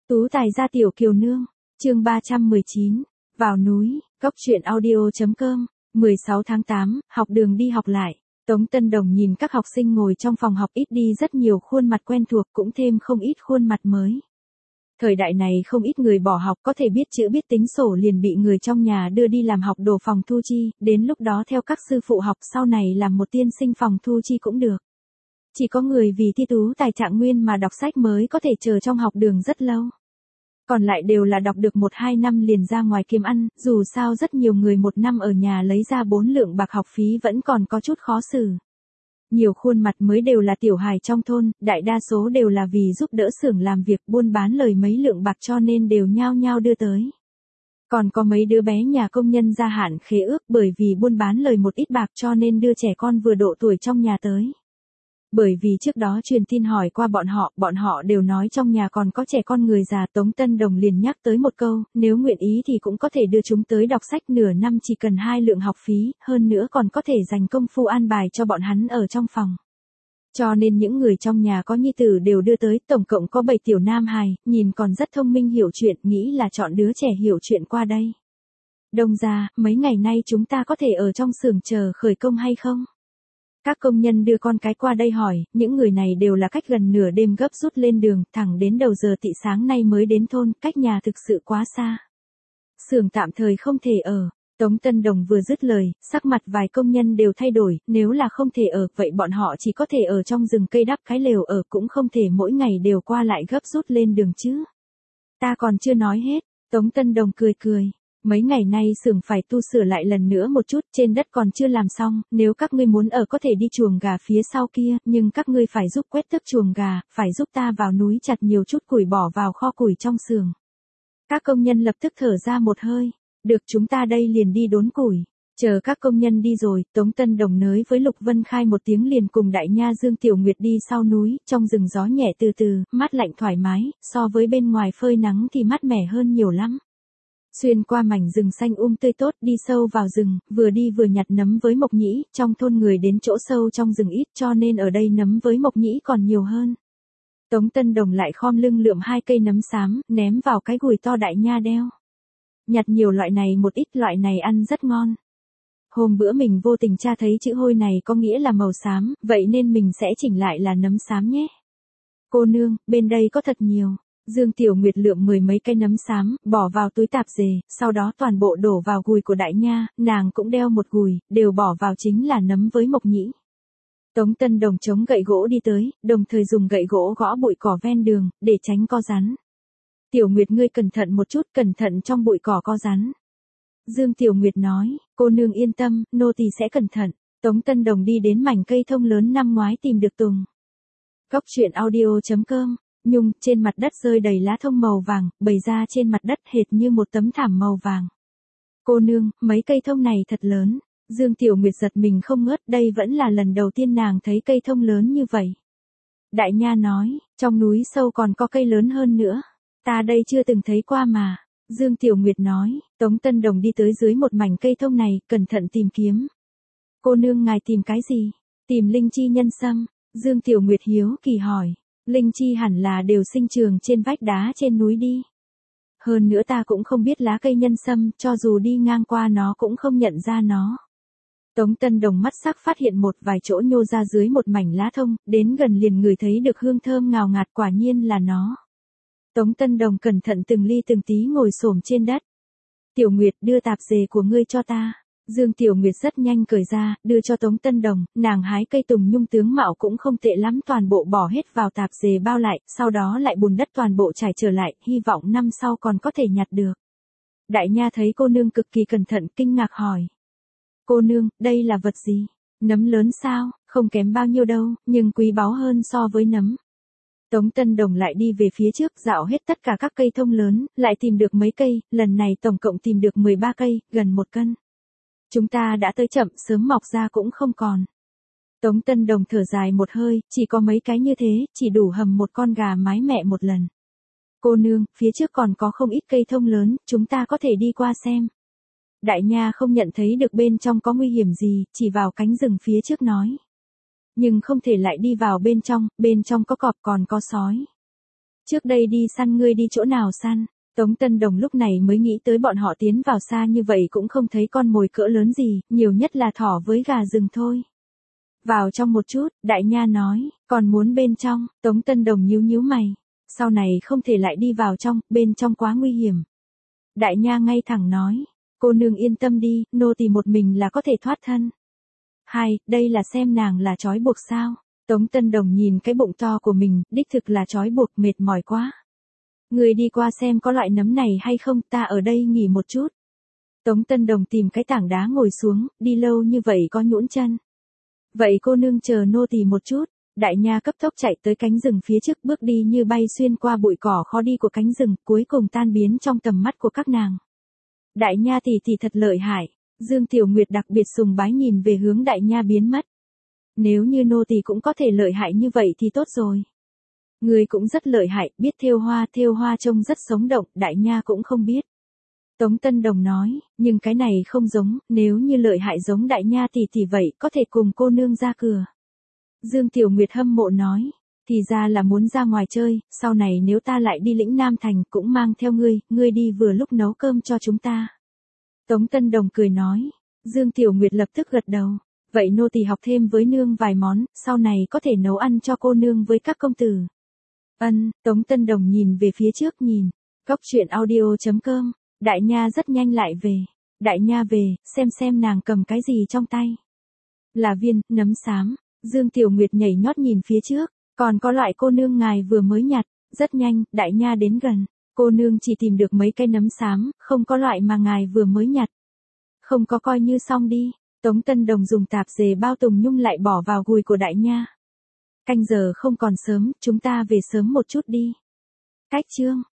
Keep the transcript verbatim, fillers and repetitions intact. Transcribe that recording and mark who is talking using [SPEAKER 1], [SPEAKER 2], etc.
[SPEAKER 1] Tú tài gia tiểu kiều nương, chương ba trăm mười chín, vào núi, cốc truyện audio chấm com, mười sáu tháng tám, học đường đi học lại. Tống Tân Đồng nhìn các học sinh ngồi trong phòng học ít đi rất nhiều khuôn mặt quen thuộc cũng thêm không ít khuôn mặt mới. Thời đại này không ít người bỏ học có thể biết chữ biết tính sổ liền bị người trong nhà đưa đi làm học đồ phòng thu chi, đến lúc đó theo các sư phụ học sau này làm một tiên sinh phòng thu chi cũng được. Chỉ có người vì thi tú tài trạng nguyên mà đọc sách mới có thể chờ trong học đường rất lâu. Còn lại đều là đọc được một hai năm liền ra ngoài kiếm ăn, dù sao rất nhiều người một năm ở nhà lấy ra bốn lượng bạc học phí vẫn còn có chút khó xử. Nhiều khuôn mặt mới đều là tiểu hài trong thôn, đại đa số đều là vì giúp đỡ xưởng làm việc buôn bán lời mấy lượng bạc cho nên đều nhao nhao đưa tới. Còn có mấy đứa bé nhà công nhân gia hạn khế ước bởi vì buôn bán lời một ít bạc cho nên đưa trẻ con vừa độ tuổi trong nhà tới. Bởi vì trước đó truyền tin hỏi qua bọn họ, bọn họ đều nói trong nhà còn có trẻ con người già. Tống Tân Đồng liền nhắc tới một câu, nếu nguyện ý thì cũng có thể đưa chúng tới đọc sách nửa năm chỉ cần hai lượng học phí, hơn nữa còn có thể dành công phu an bài cho bọn hắn ở trong phòng. Cho nên những người trong nhà có nhi tử đều đưa tới, tổng cộng có bảy tiểu nam hài, nhìn còn rất thông minh hiểu chuyện, nghĩ là chọn đứa trẻ hiểu chuyện qua đây. Đông ra, mấy ngày nay chúng ta có thể ở trong xưởng chờ khởi công hay không? Các công nhân đưa con cái qua đây hỏi, những người này đều là cách gần nửa đêm gấp rút lên đường, thẳng đến đầu giờ tị sáng nay mới đến thôn, cách nhà thực sự quá xa. Xưởng tạm thời không thể ở. Tống Tân Đồng vừa dứt lời, sắc mặt vài công nhân đều thay đổi, nếu là không thể ở, vậy bọn họ chỉ có thể ở trong rừng cây đắp cái lều ở, cũng không thể mỗi ngày đều qua lại gấp rút lên đường chứ. Ta còn chưa nói hết, Tống Tân Đồng cười cười. Mấy ngày nay xưởng phải tu sửa lại lần nữa một chút, trên đất còn chưa làm xong, nếu các ngươi muốn ở có thể đi chuồng gà phía sau kia, nhưng các ngươi phải giúp quét tước chuồng gà, phải giúp ta vào núi chặt nhiều chút củi bỏ vào kho củi trong xưởng. Các công nhân lập tức thở ra một hơi, được chúng ta đây liền đi đốn củi. Chờ các công nhân đi rồi, Tống Tân Đồng nới với Lục Vân Khai một tiếng liền cùng đại nha Dương Tiểu Nguyệt đi sau núi, trong rừng gió nhẹ từ từ, mát lạnh thoải mái, so với bên ngoài phơi nắng thì mát mẻ hơn nhiều lắm. Xuyên qua mảnh rừng xanh um tươi tốt đi sâu vào rừng, vừa đi vừa nhặt nấm với mộc nhĩ, trong thôn người đến chỗ sâu trong rừng ít cho nên ở đây nấm với mộc nhĩ còn nhiều hơn. Tống Tân Đồng lại khom lưng lượm hai cây nấm xám, ném vào cái gùi to đại nha đeo. Nhặt nhiều loại này một ít loại này ăn rất ngon. Hôm bữa mình vô tình tra thấy chữ hôi này có nghĩa là màu xám, vậy nên mình sẽ chỉnh lại là nấm xám nhé. Cô nương, bên đây có thật nhiều. Dương Tiểu Nguyệt lượm mười mấy cây nấm xám, bỏ vào túi tạp dề, sau đó toàn bộ đổ vào gùi của đại nha, nàng cũng đeo một gùi, đều bỏ vào chính là nấm với mộc nhĩ. Tống Tân Đồng chống gậy gỗ đi tới, đồng thời dùng gậy gỗ gõ bụi cỏ ven đường, để tránh co rắn. Tiểu Nguyệt ngươi cẩn thận một chút, cẩn thận trong bụi cỏ co rắn. Dương Tiểu Nguyệt nói, cô nương yên tâm, nô tỳ sẽ cẩn thận. Tống Tân Đồng đi đến mảnh cây thông lớn năm ngoái tìm được Tùng. Cốc truyện audio chấm com. Nhung, trên mặt đất rơi đầy lá thông màu vàng, bày ra trên mặt đất hệt như một tấm thảm màu vàng. Cô nương, mấy cây thông này thật lớn. Dương Tiểu Nguyệt giật mình không ngớt, đây vẫn là lần đầu tiên nàng thấy cây thông lớn như vậy. Đại nha nói, trong núi sâu còn có cây lớn hơn nữa. Ta đây chưa từng thấy qua mà. Dương Tiểu Nguyệt nói, Tống Tân Đồng đi tới dưới một mảnh cây thông này, cẩn thận tìm kiếm. Cô nương ngài tìm cái gì? Tìm linh chi nhân sâm. Dương Tiểu Nguyệt hiếu kỳ hỏi. Linh chi hẳn là đều sinh trường trên vách đá trên núi đi. Hơn nữa ta cũng không biết lá cây nhân sâm, cho dù đi ngang qua nó cũng không nhận ra nó. Tống Tân Đồng mắt sắc phát hiện một vài chỗ nhô ra dưới một mảnh lá thông, đến gần liền ngửi thấy được hương thơm ngào ngạt, quả nhiên là nó. Tống Tân Đồng cẩn thận từng ly từng tí ngồi xổm trên đất. Tiểu Nguyệt, đưa tạp dề của ngươi cho ta. Dương Tiểu Nguyệt rất nhanh cởi ra, đưa cho Tống Tân Đồng, nàng hái cây tùng nhung tướng mạo cũng không tệ lắm, toàn bộ bỏ hết vào tạp dề bao lại, sau đó lại bùn đất toàn bộ trải trở lại, hy vọng năm sau còn có thể nhặt được. Đại nha thấy cô nương cực kỳ cẩn thận, kinh ngạc hỏi. Cô nương, đây là vật gì? Nấm lớn sao? Không kém bao nhiêu đâu, nhưng quý báu hơn so với nấm. Tống Tân Đồng lại đi về phía trước, dạo hết tất cả các cây thông lớn, lại tìm được mấy cây, lần này tổng cộng tìm được mười ba cây, gần một cân. Chúng ta đã tới chậm, sớm mọc ra cũng không còn. Tống Tân Đồng thở dài một hơi, chỉ có mấy cái như thế, chỉ đủ hầm một con gà mái mẹ một lần. Cô nương, phía trước còn có không ít cây thông lớn, chúng ta có thể đi qua xem. Đại nha không nhận thấy được bên trong có nguy hiểm gì, chỉ vào cánh rừng phía trước nói. Nhưng không thể lại đi vào bên trong, bên trong có cọp còn có sói. Trước đây đi săn ngươi đi chỗ nào săn? Tống Tân Đồng lúc này mới nghĩ tới bọn họ tiến vào xa như vậy cũng không thấy con mồi cỡ lớn gì, nhiều nhất là thỏ với gà rừng thôi. Vào trong một chút, đại nha nói, còn muốn bên trong, Tống Tân Đồng nhíu nhíu mày. Sau này không thể lại đi vào trong, bên trong quá nguy hiểm. Đại nha ngay thẳng nói, cô nương yên tâm đi, nô tỳ một mình là có thể thoát thân. Hai, đây là xem nàng là trói buộc sao? Tống Tân Đồng nhìn cái bụng to của mình, đích thực là trói buộc mệt mỏi quá. Người đi qua xem có loại nấm này hay không, ta ở đây nghỉ một chút. Tống Tân Đồng tìm cái tảng đá ngồi xuống, đi lâu như vậy có nhũn chân. Vậy cô nương chờ nô tỳ một chút. Đại nha cấp tốc chạy tới cánh rừng phía trước, bước đi như bay xuyên qua bụi cỏ khó đi của cánh rừng, cuối cùng tan biến trong tầm mắt của các nàng. Đại nha tỷ tỷ thật lợi hại. Dương Tiểu Nguyệt đặc biệt sùng bái nhìn về hướng đại nha biến mất. Nếu như nô tỳ cũng có thể lợi hại như vậy thì tốt rồi. Người cũng rất lợi hại, biết thêu hoa, thêu hoa trông rất sống động, đại nha cũng không biết. Tống Tân Đồng nói, nhưng cái này không giống, nếu như lợi hại giống đại nha tỷ tỷ vậy, có thể cùng cô nương ra cửa. Dương Tiểu Nguyệt hâm mộ nói, thì ra là muốn ra ngoài chơi, sau này nếu ta lại đi lĩnh Nam Thành cũng mang theo ngươi, ngươi đi vừa lúc nấu cơm cho chúng ta. Tống Tân Đồng cười nói, Dương Tiểu Nguyệt lập tức gật đầu, vậy nô tỳ học thêm với nương vài món, sau này có thể nấu ăn cho cô nương với các công tử. Ân, Tống Tân Đồng nhìn về phía trước nhìn, cốc truyện audio chấm com, đại nha rất nhanh lại về, đại nha về, xem xem nàng cầm cái gì trong tay. Là viên, nấm xám. Dương Tiểu Nguyệt nhảy nhót nhìn phía trước, còn có loại cô nương ngài vừa mới nhặt, rất nhanh, đại nha đến gần, cô nương chỉ tìm được mấy cây nấm xám, không có loại mà ngài vừa mới nhặt. Không có coi như xong đi, Tống Tân Đồng dùng tạp dề bao tùng nhung lại bỏ vào gùi của đại nha. Canh giờ không còn sớm, chúng ta về sớm một chút đi. Cách chương